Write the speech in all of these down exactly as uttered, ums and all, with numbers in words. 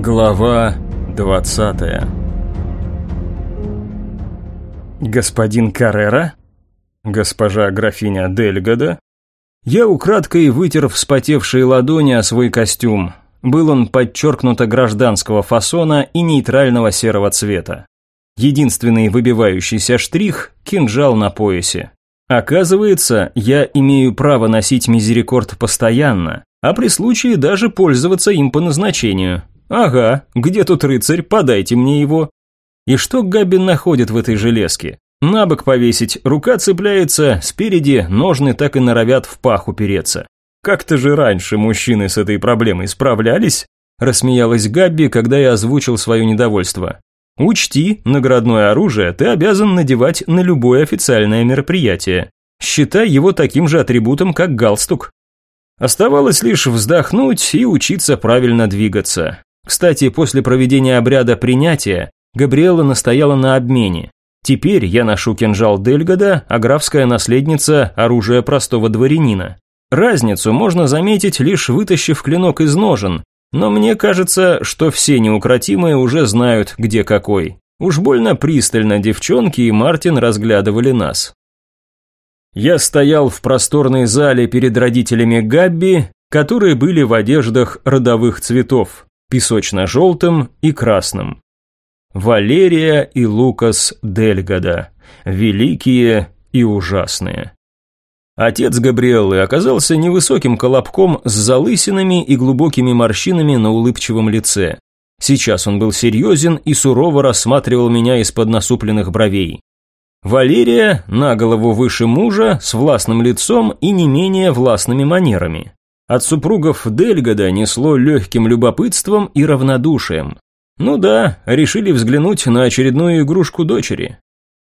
Глава двадцатая. Господин Каррера? Госпожа графиня Дельгадо? Я украдкой вытер вспотевшие ладони о свой костюм. Был он подчеркнуто гражданского фасона и нейтрального серого цвета. Единственный выбивающийся штрих – кинжал на поясе. Оказывается, я имею право носить мизерикорд постоянно, а при случае даже пользоваться им по назначению. Ага, где тут рыцарь, подайте мне его. И что Габби находит в этой железке? На бок повесить, рука цепляется, спереди ножны так и норовят в пах упереться. Как-то же раньше мужчины с этой проблемой справлялись, рассмеялась Габби, когда я озвучил свое недовольство. Учти, наградное оружие ты обязан надевать на любое официальное мероприятие. Считай его таким же атрибутом, как галстук. Оставалось лишь вздохнуть и учиться правильно двигаться. Кстати, после проведения обряда принятия, Габриэлла настояла на обмене. Теперь я ношу кинжал Дельгадо, а графская наследница – оружие простого дворянина. Разницу можно заметить, лишь вытащив клинок из ножен, но мне кажется, что все неукротимые уже знают, где какой. Уж больно пристально девчонки и Мартин разглядывали нас. Я стоял в просторной зале перед родителями Габби, которые были в одеждах родовых цветов. Песочно-желтым и красным. Валерия и Лукас Дельгадо. Великие и ужасные. Отец Габриэллы оказался невысоким колобком с залысинами и глубокими морщинами на улыбчивом лице. Сейчас он был серьезен и сурово рассматривал меня из-под насупленных бровей. Валерия, на голову выше мужа, с властным лицом и не менее властными манерами. От супругов Дельгадо несло легким любопытством и равнодушием. Ну да, решили взглянуть на очередную игрушку дочери.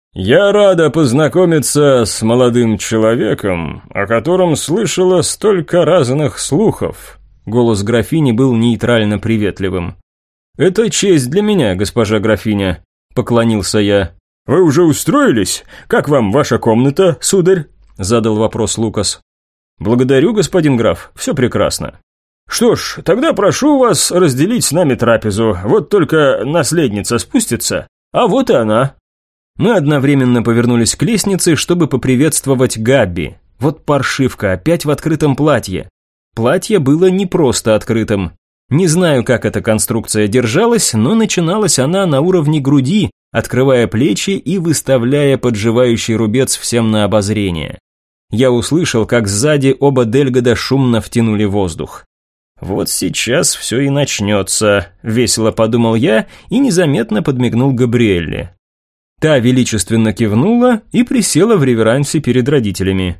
«Я рада познакомиться с молодым человеком, о котором слышала столько разных слухов». Голос графини был нейтрально приветливым. «Это честь для меня, госпожа графиня», – поклонился я. «Вы уже устроились? Как вам ваша комната, сударь?» – задал вопрос Лукас. «Благодарю, господин граф, все прекрасно». «Что ж, тогда прошу вас разделить с нами трапезу, вот только наследница спустится, а вот и она». Мы одновременно повернулись к лестнице, чтобы поприветствовать Габби. Вот паршивка, опять в открытом платье. Платье было не просто открытым. Не знаю, как эта конструкция держалась, но начиналась она на уровне груди, открывая плечи и выставляя подживающий рубец всем на обозрение. Я услышал, как сзади оба Дельгадо шумно втянули воздух. «Вот сейчас все и начнется», – весело подумал я и незаметно подмигнул Габриэлле. Та величественно кивнула и присела в реверансе перед родителями.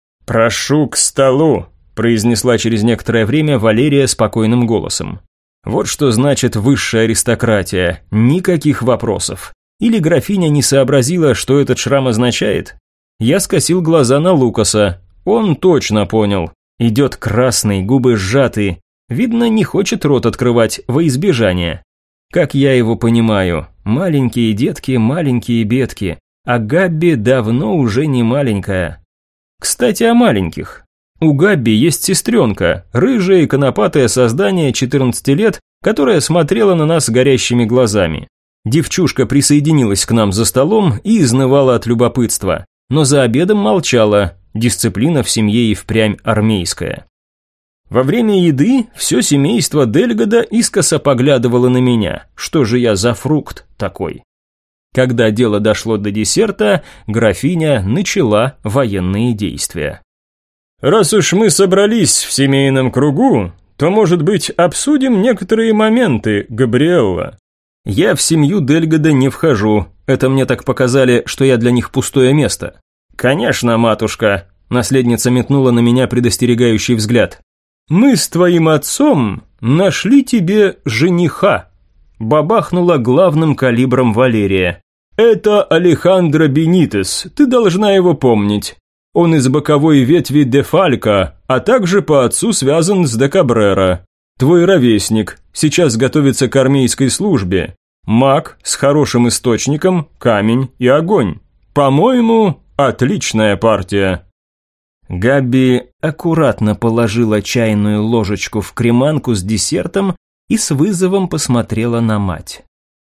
«Прошу к столу», – произнесла через некоторое время Валерия спокойным голосом. Вот что значит высшая аристократия, никаких вопросов. Или графиня не сообразила, что этот шрам означает? Я скосил глаза на Лукаса. Он точно понял. Идет красный, губы сжатые. Видно, не хочет рот открывать во избежание. Как я его понимаю, маленькие детки, маленькие бедки. А Габби давно уже не маленькая. Кстати, о маленьких. У Габби есть сестренка, рыжее и конопатое создание четырнадцати лет, которая смотрела на нас горящими глазами. Девчушка присоединилась к нам за столом и изнывала от любопытства. Но за обедом молчала, дисциплина в семье и впрямь армейская. Во время еды все семейство Дельгадо искоса поглядывало на меня, что же я за фрукт такой. Когда дело дошло до десерта, графиня начала военные действия. «Раз уж мы собрались в семейном кругу, то, может быть, обсудим некоторые моменты, Габриэлла». «Я в семью Дельгадо не вхожу, это мне так показали, что я для них пустое место». «Конечно, матушка», – наследница метнула на меня предостерегающий взгляд. «Мы с твоим отцом нашли тебе жениха», – бабахнула главным калибром Валерия. «Это Алехандро Бенитес, ты должна его помнить. Он из боковой ветви де Фалько, а также по отцу связан с де Кабрера. Твой ровесник, сейчас готовится к армейской службе. Маг с хорошим источником, камень и огонь. По-моему, отличная партия». Габби аккуратно положила чайную ложечку в креманку с десертом и с вызовом посмотрела на мать.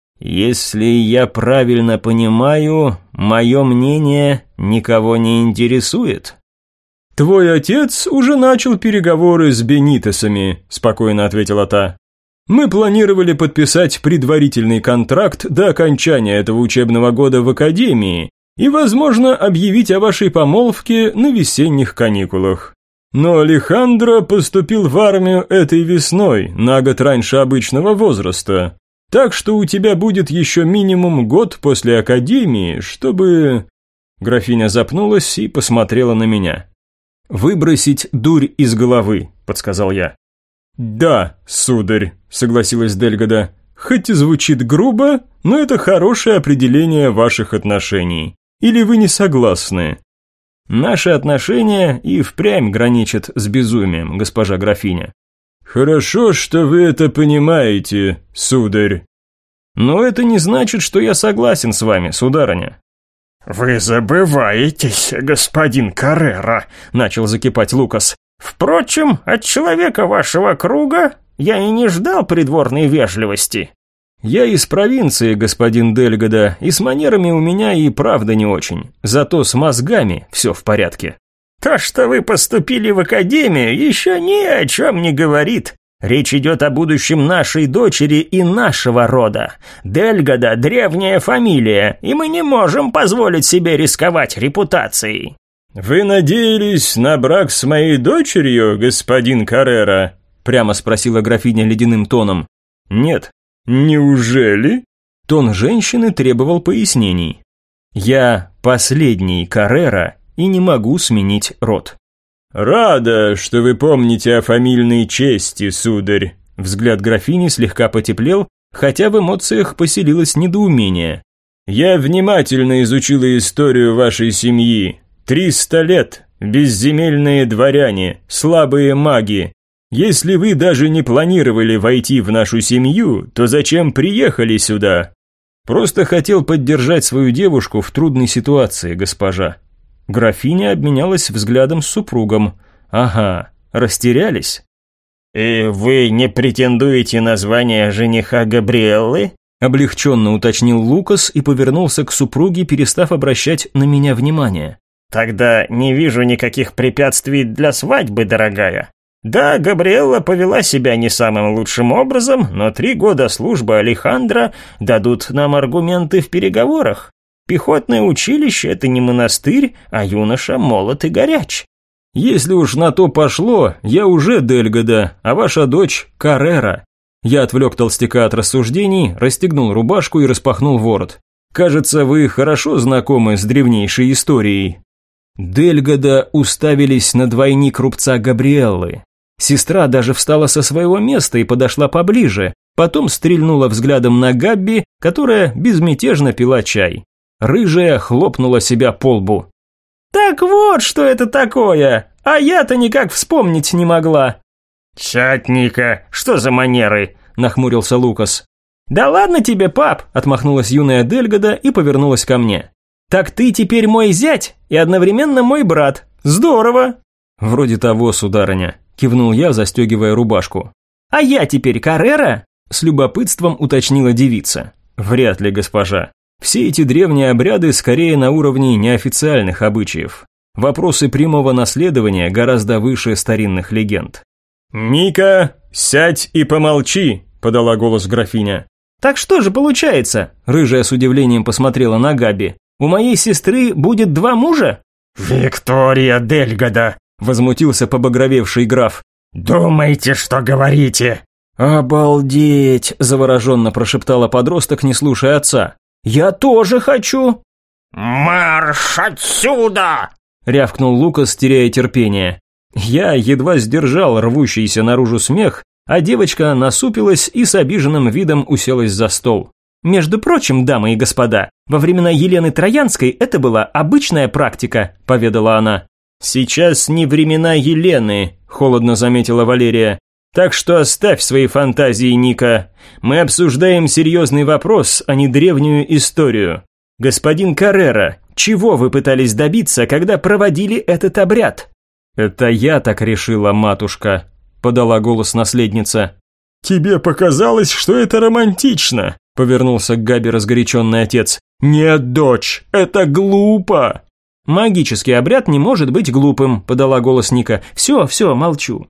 «Если я правильно понимаю, мое мнение никого не интересует?» «Твой отец уже начал переговоры с Бенитесами», – спокойно ответила та. «Мы планировали подписать предварительный контракт до окончания этого учебного года в академии и, возможно, объявить о вашей помолвке на весенних каникулах. Но Алехандро поступил в армию этой весной, на год раньше обычного возраста. Так что у тебя будет еще минимум год после академии, чтобы...» Графиня запнулась и посмотрела на меня. «Выбросить дурь из головы», – подсказал я. «Да, сударь», – согласилась Дельгадо. «Хоть и звучит грубо, но это хорошее определение ваших отношений. Или вы не согласны?» «Наши отношения и впрямь граничат с безумием, госпожа графиня». «Хорошо, что вы это понимаете, сударь». «Но это не значит, что я согласен с вами, сударыня». «Вы забываетесь, господин Каррера», – начал закипать Лукас. «Впрочем, от человека вашего круга я и не ждал придворной вежливости». «Я из провинции, господин Дельгадо, и с манерами у меня и правда не очень. Зато с мозгами все в порядке». «То, что вы поступили в академию, еще ни о чем не говорит. Речь идет о будущем нашей дочери и нашего рода. Дельгадо – древняя фамилия, и мы не можем позволить себе рисковать репутацией». «Вы надеялись на брак с моей дочерью, господин Каррера?» – прямо спросила графиня ледяным тоном. «Нет». «Неужели?» Тон женщины требовал пояснений. «Я последний Каррера и не могу сменить род». «Рада, что вы помните о фамильной чести, сударь». Взгляд графини слегка потеплел, хотя в эмоциях поселилось недоумение. «Я внимательно изучила историю вашей семьи. Триста лет, безземельные дворяне, слабые маги. Если вы даже не планировали войти в нашу семью, то зачем приехали сюда?» «Просто хотел поддержать свою девушку в трудной ситуации, госпожа». Графиня обменялась взглядом с супругом. «Ага, растерялись?» «И вы не претендуете на звание жениха Габриэллы?» Облегченно уточнил Лукас и повернулся к супруге, перестав обращать на меня внимание. «Тогда не вижу никаких препятствий для свадьбы, дорогая. Да, Габриэлла повела себя не самым лучшим образом, но три года службы Алехандро дадут нам аргументы в переговорах. Пехотное училище – это не монастырь, а юноша молод и горяч». «Если уж на то пошло, я уже Дельгадо, а ваша дочь – Каррера». Я отвлек толстяка от рассуждений, расстегнул рубашку и распахнул ворот. «Кажется, вы хорошо знакомы с древнейшей историей». Дельгадо уставились на двойник рубца Габриэллы. Сестра даже встала со своего места и подошла поближе, потом стрельнула взглядом на Габби, которая безмятежно пила чай. Рыжая хлопнула себя по лбу. «Так вот, что это такое! А я-то никак вспомнить не могла!» «Сядь, Ника, что за манеры?» – нахмурился Лукас. «Да ладно тебе, пап!» – отмахнулась юная Дельгадо и повернулась ко мне. «Так ты теперь мой зять и одновременно мой брат. Здорово!» «Вроде того, сударыня», – кивнул я, застегивая рубашку. «А я теперь Каррера?» – с любопытством уточнила девица. «Вряд ли, госпожа. Все эти древние обряды скорее на уровне неофициальных обычаев. Вопросы прямого наследования гораздо выше старинных легенд». «Ника, сядь и помолчи», – подала голос графиня. «Так что же получается?» – рыжая с удивлением посмотрела на Габи. «У моей сестры будет два мужа?» «Виктория Дельгадо», – возмутился побагровевший граф. «Думайте, что говорите». «Обалдеть!» – завороженно прошептала подросток, не слушая отца. «Я тоже хочу!» «Марш отсюда!» – рявкнул Лукас, теряя терпение. Я едва сдержал рвущийся наружу смех, а девочка насупилась и с обиженным видом уселась за стол. «Между прочим, дамы и господа, во времена Елены Троянской это была обычная практика», – поведала она. «Сейчас не времена Елены», – холодно заметила Валерия. «Так что оставь свои фантазии, Ника. Мы обсуждаем серьезный вопрос, а не древнюю историю. Господин Каррера, чего вы пытались добиться, когда проводили этот обряд?» «Это я так решила, матушка», – подала голос наследница. «Тебе показалось, что это романтично», – повернулся к Габи разгоряченный отец. «Нет, дочь, это глупо». «Магический обряд не может быть глупым», – подала голос Ника. «Все, все, молчу».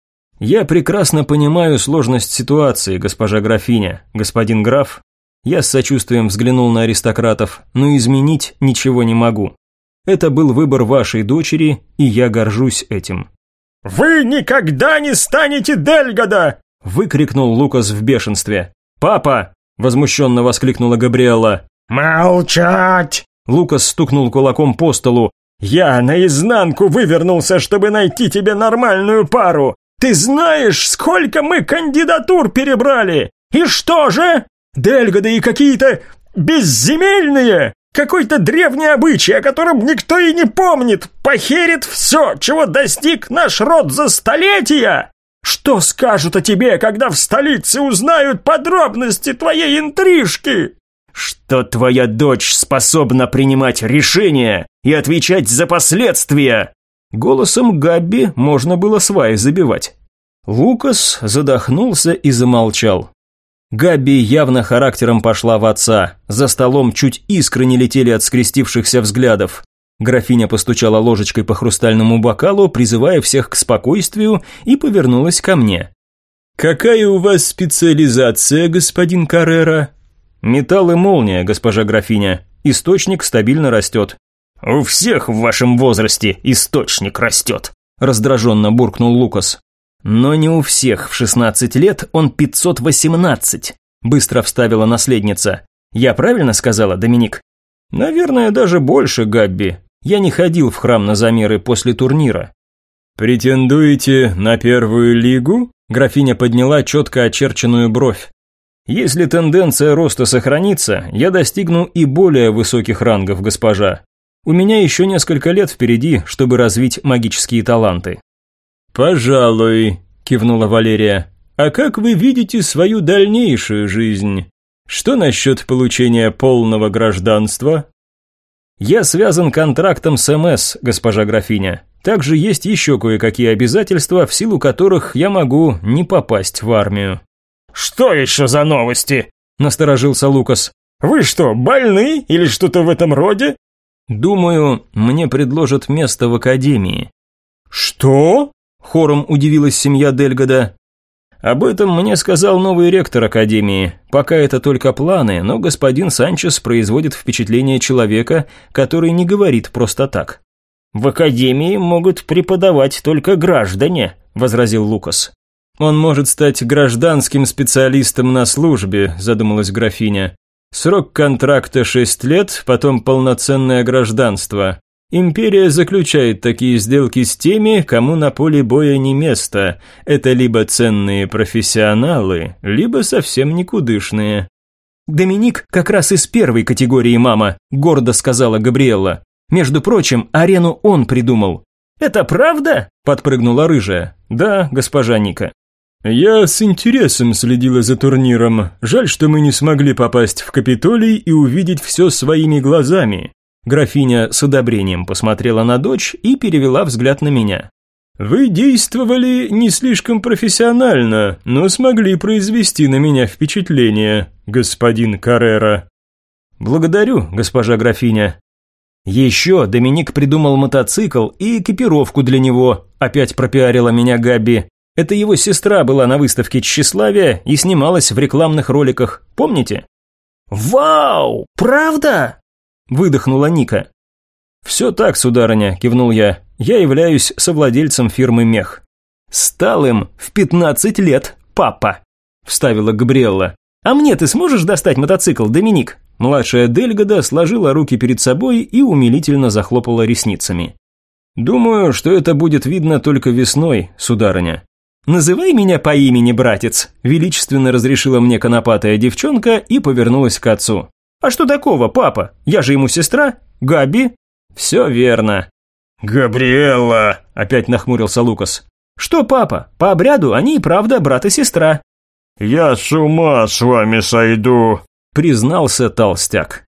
«Я прекрасно понимаю сложность ситуации, госпожа графиня, господин граф». Я с сочувствием взглянул на аристократов, но изменить ничего не могу. Это был выбор вашей дочери, и я горжусь этим. «Вы никогда не станете Дельгадо!» – выкрикнул Лукас в бешенстве. «Папа!» – возмущенно воскликнула Габриэлла. «Молчать!» – Лукас стукнул кулаком по столу. «Я наизнанку вывернулся, чтобы найти тебе нормальную пару! Ты знаешь, сколько мы кандидатур перебрали? И что же? Дельгады и какие-то безземельные! Какой-то древний обычай, о котором никто и не помнит, похерит все, чего достиг наш род за столетия! Что скажут о тебе, когда в столице узнают подробности твоей интрижки?» «Что твоя дочь способна принимать решения и отвечать за последствия!» Голосом Габби можно было сваи забивать. Лукас задохнулся и замолчал. Габби явно характером пошла в отца. За столом чуть искры не летели от скрестившихся взглядов. Графиня постучала ложечкой по хрустальному бокалу, призывая всех к спокойствию, и повернулась ко мне. «Какая у вас специализация, господин Каррера?» «Металл и молния, госпожа графиня. Источник стабильно растет». «У всех в вашем возрасте источник растет», – раздраженно буркнул Лукас. «Но не у всех в шестнадцать лет он пятьсот восемнадцать», – быстро вставила наследница. «Я правильно сказала, Доминик?» «Наверное, даже больше, Габби. Я не ходил в храм на замеры после турнира». «Претендуете на первую лигу?» Графиня подняла четко очерченную бровь. «Если тенденция роста сохранится, я достигну и более высоких рангов, госпожа. У меня еще несколько лет впереди, чтобы развить магические таланты». «Пожалуй», – кивнула Валерия. «А как вы видите свою дальнейшую жизнь? Что насчет получения полного гражданства?» «Я связан контрактом с эм эс, госпожа графиня. Также есть еще кое-какие обязательства, в силу которых я могу не попасть в армию». «Что еще за новости?» – насторожился Лукас. «Вы что, больны или что-то в этом роде?» «Думаю, мне предложат место в академии». «Что?» – хором удивилась семья Дельгадо. «Об этом мне сказал новый ректор академии. Пока это только планы, но господин Санчес производит впечатление человека, который не говорит просто так». «В академии могут преподавать только граждане», – возразил Лукас. «Он может стать гражданским специалистом на службе», – задумалась графиня. «Срок контракта шесть лет, потом полноценное гражданство. Империя заключает такие сделки с теми, кому на поле боя не место. Это либо ценные профессионалы, либо совсем никудышные». «Доминик как раз из первой категории, мама», – гордо сказала Габриэлла. «Между прочим, арену он придумал». «Это правда?» – подпрыгнула рыжая. «Да, госпожа Ника». «Я с интересом следила за турниром. Жаль, что мы не смогли попасть в Капитолий и увидеть все своими глазами». Графиня с одобрением посмотрела на дочь и перевела взгляд на меня. «Вы действовали не слишком профессионально, но смогли произвести на меня впечатление, господин Каррера». «Благодарю, госпожа графиня». «Еще Доминик придумал мотоцикл и экипировку для него», опять пропиарила меня Габи. «Это его сестра была на выставке тщеславия и снималась в рекламных роликах, помните?» «Вау, правда?» выдохнула Ника. «Все так, сударыня», – кивнул я. «Я являюсь совладельцем фирмы «Мех». «Стал им в пятнадцать лет, папа», – вставила Габриэлла. «А мне ты сможешь достать мотоцикл, Доминик?» Младшая Дельгадо сложила руки перед собой и умилительно захлопала ресницами. «Думаю, что это будет видно только весной, сударыня». «Называй меня по имени, братец», – величественно разрешила мне конопатая девчонка и повернулась к отцу. «А что такого, папа? Я же ему сестра, Габи». «Все верно». «Габриэлла», – опять нахмурился Лукас. «Что, папа, по обряду они и правда брат и сестра». «Я с ума с вами сойду», – признался толстяк.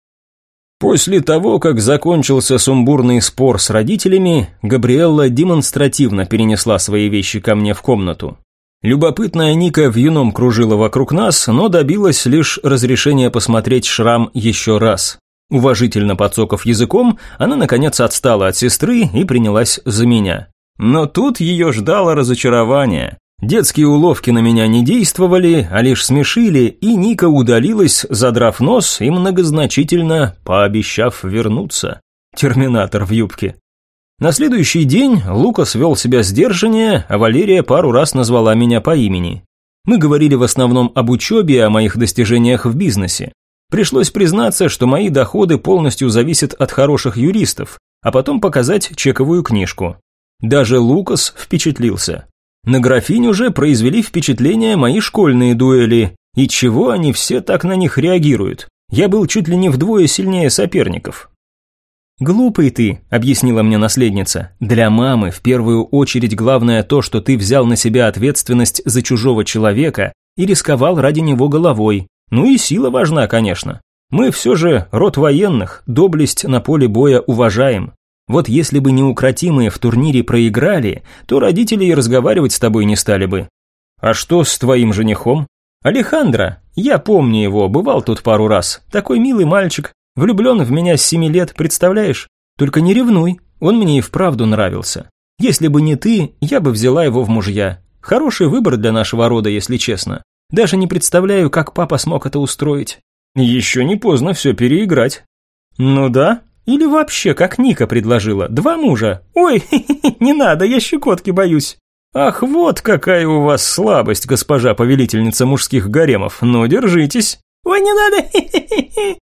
После того, как закончился сумбурный спор с родителями, Габриэлла демонстративно перенесла свои вещи ко мне в комнату. Любопытная Ника вьюном кружила вокруг нас, но добилась лишь разрешения посмотреть шрам еще раз. Уважительно подсокав языком, она наконец отстала от сестры и принялась за меня. Но тут ее ждало разочарование. Детские уловки на меня не действовали, а лишь смешили, и Ника удалилась, задрав нос и многозначительно пообещав вернуться. Терминатор в юбке. На следующий день Лукас вел себя сдержаннее, а Валерия пару раз назвала меня по имени. Мы говорили в основном об учебе и о моих достижениях в бизнесе. Пришлось признаться, что мои доходы полностью зависят от хороших юристов, а потом показать чековую книжку. Даже Лукас впечатлился. На графиню же произвели впечатление мои школьные дуэли, и чего они все так на них реагируют. Я был чуть ли не вдвое сильнее соперников. «Глупый ты», — объяснила мне наследница. «Для мамы в первую очередь главное то, что ты взял на себя ответственность за чужого человека и рисковал ради него головой. Ну и сила важна, конечно. Мы все же род военных, доблесть на поле боя уважаем. Вот если бы неукротимые в турнире проиграли, то родители и разговаривать с тобой не стали бы». «А что с твоим женихом?» «Алехандро. Я помню его, бывал тут пару раз. Такой милый мальчик. Влюблен в меня с семи лет, представляешь? Только не ревнуй, он мне и вправду нравился. Если бы не ты, я бы взяла его в мужья. Хороший выбор для нашего рода, если честно. Даже не представляю, как папа смог это устроить». «Еще не поздно все переиграть». «Ну да, или вообще, как Ника предложила, два мужа. Ой, не надо, я щекотки боюсь». «Ах, вот какая у вас слабость, госпожа повелительница мужских гаремов, ну держитесь». «Ой, не надо,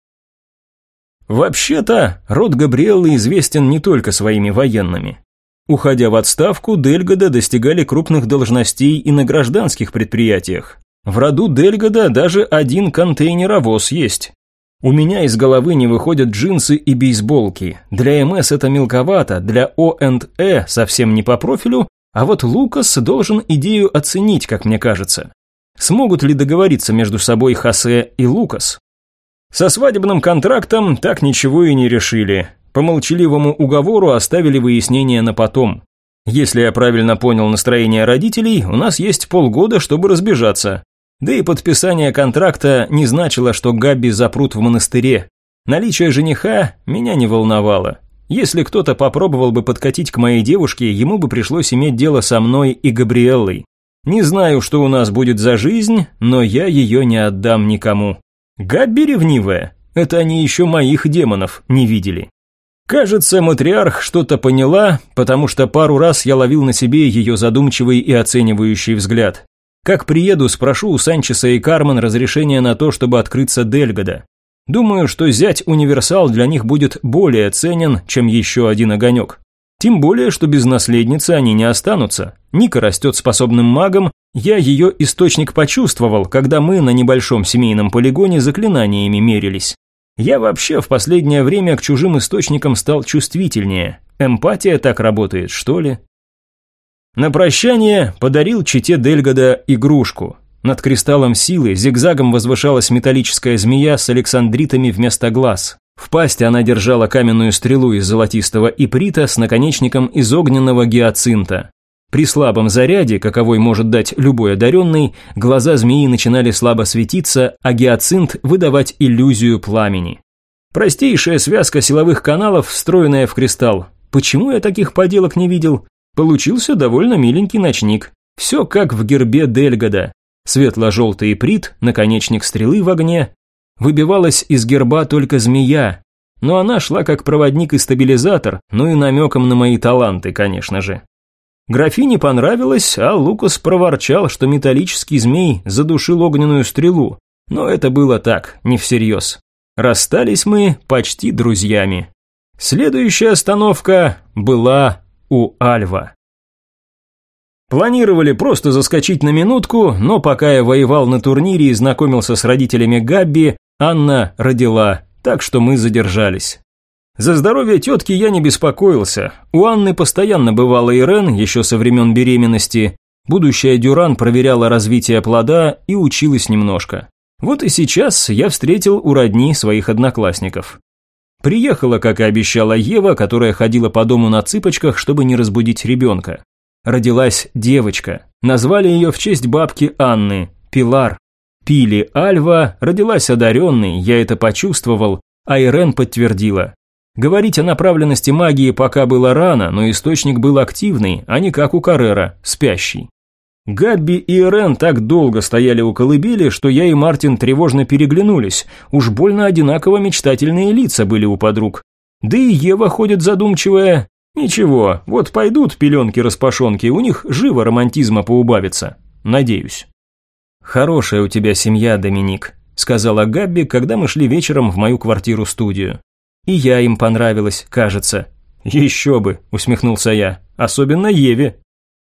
Вообще-то, род Габриэллы известен не только своими военными. Уходя в отставку, Дельгода достигали крупных должностей и на гражданских предприятиях. В роду Дельгода даже один контейнеровоз есть. У меня из головы не выходят джинсы и бейсболки. Для эм эс это мелковато, для о энд э совсем не по профилю, а вот Лукас должен идею оценить, как мне кажется. Смогут ли договориться между собой Хосе и Лукас? Со свадебным контрактом так ничего и не решили. По молчаливому уговору оставили выяснение на потом. Если я правильно понял настроение родителей, у нас есть полгода, чтобы разбежаться. Да и подписание контракта не значило, что Габби запрут в монастыре. Наличие жениха меня не волновало. Если кто-то попробовал бы подкатить к моей девушке, ему бы пришлось иметь дело со мной и Габриэллой. Не знаю, что у нас будет за жизнь, но я ее не отдам никому. Габби ревнивая, это они еще моих демонов не видели. Кажется, матриарх что-то поняла, потому что пару раз я ловил на себе ее задумчивый и оценивающий взгляд. Как приеду, спрошу у Санчеса и Кармен разрешения на то, чтобы открыться Дельгода. Думаю, что зять-универсал для них будет более ценен, чем еще один огонек. Тем более, что без наследницы они не останутся. Ника растет способным магом, я ее источник почувствовал, когда мы на небольшом семейном полигоне заклинаниями мерились. Я вообще в последнее время к чужим источникам стал чувствительнее. Эмпатия так работает, что ли? На прощание подарил чете Дельгода игрушку. Над кристаллом силы зигзагом возвышалась металлическая змея с александритами вместо глаз. В пасти она держала каменную стрелу из золотистого иприта с наконечником из огненного гиацинта. При слабом заряде, каковой может дать любой одаренный, глаза змеи начинали слабо светиться, а гиацинт выдавать иллюзию пламени. Простейшая связка силовых каналов, встроенная в кристалл. Почему я таких поделок не видел? Получился довольно миленький ночник. Все как в гербе Дельгода. Светло-желтый иприт, наконечник стрелы в огне. Выбивалась из герба только змея, но она шла как проводник и стабилизатор, ну и намеком на мои таланты, конечно же. Графине понравилось, а Лукас проворчал, что металлический змей задушил огненную стрелу, но это было так, не всерьез. Расстались мы почти друзьями. Следующая остановка была у Альва. Планировали просто заскочить на минутку, но пока я воевал на турнире и знакомился с родителями Габби, Анна родила, так что мы задержались. За здоровье тетки я не беспокоился. У Анны постоянно бывала Ирен, еще со времен беременности. Будущая Дюран проверяла развитие плода и училась немножко. Вот и сейчас я встретил у родни своих одноклассников. Приехала, как и обещала, Ева, которая ходила по дому на цыпочках, чтобы не разбудить ребенка. Родилась девочка. Назвали ее в честь бабки Анны, Пилар. Пили Альва родилась одаренной, я это почувствовал, а Ирен подтвердила. Говорить о направленности магии пока было рано, но источник был активный, а не как у Каррера, спящий. Габби и Ирен так долго стояли у колыбели, что я и Мартин тревожно переглянулись, уж больно одинаково мечтательные лица были у подруг. Да и Ева ходит задумчивая. Ничего, вот пойдут пеленки-распашонки, у них живо романтизма поубавится. Надеюсь. «Хорошая у тебя семья, Доминик», – сказала Габби, когда мы шли вечером в мою квартиру-студию. «И я им понравилась, кажется». «Еще бы», – усмехнулся я, – «особенно Еве».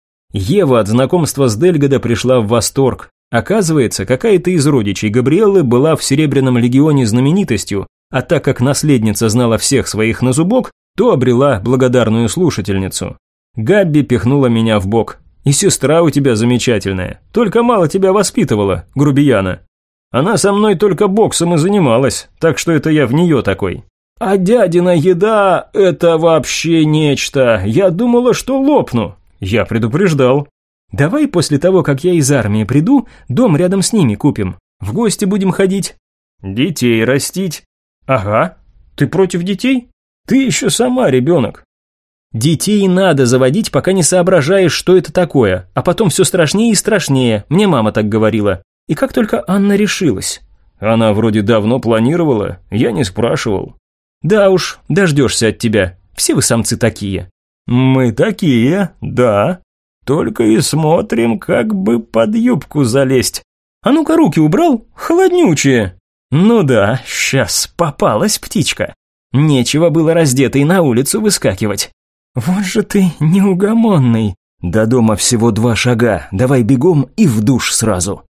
Ева от знакомства с Дельгадо пришла в восторг. Оказывается, какая-то из родичей Габриэллы была в Серебряном легионе знаменитостью, а так как наследница знала всех своих на зубок, то обрела благодарную слушательницу. Габби пихнула меня в бок. «И сестра у тебя замечательная, только мало тебя воспитывала, грубияна. Она со мной только боксом и занималась, так что это я в нее такой. А дядина еда – это вообще нечто, я думала, что лопну». Я предупреждал. «Давай после того, как я из армии приду, дом рядом с ними купим. В гости будем ходить». «Детей растить». «Ага. Ты против детей? Ты еще сама ребенок». «Детей надо заводить, пока не соображаешь, что это такое, а потом все страшнее и страшнее, мне мама так говорила. И как только Анна решилась». «Она вроде давно планировала, я не спрашивал». «Да уж, дождешься от тебя, все вы самцы такие». «Мы такие, да. Только и смотрим, как бы под юбку залезть. А ну-ка руки убрал, холоднючие». «Ну да, сейчас попалась птичка. Нечего было раздетой на улицу выскакивать». «Вот же ты неугомонный». «До дома всего два шага, давай бегом и в душ сразу».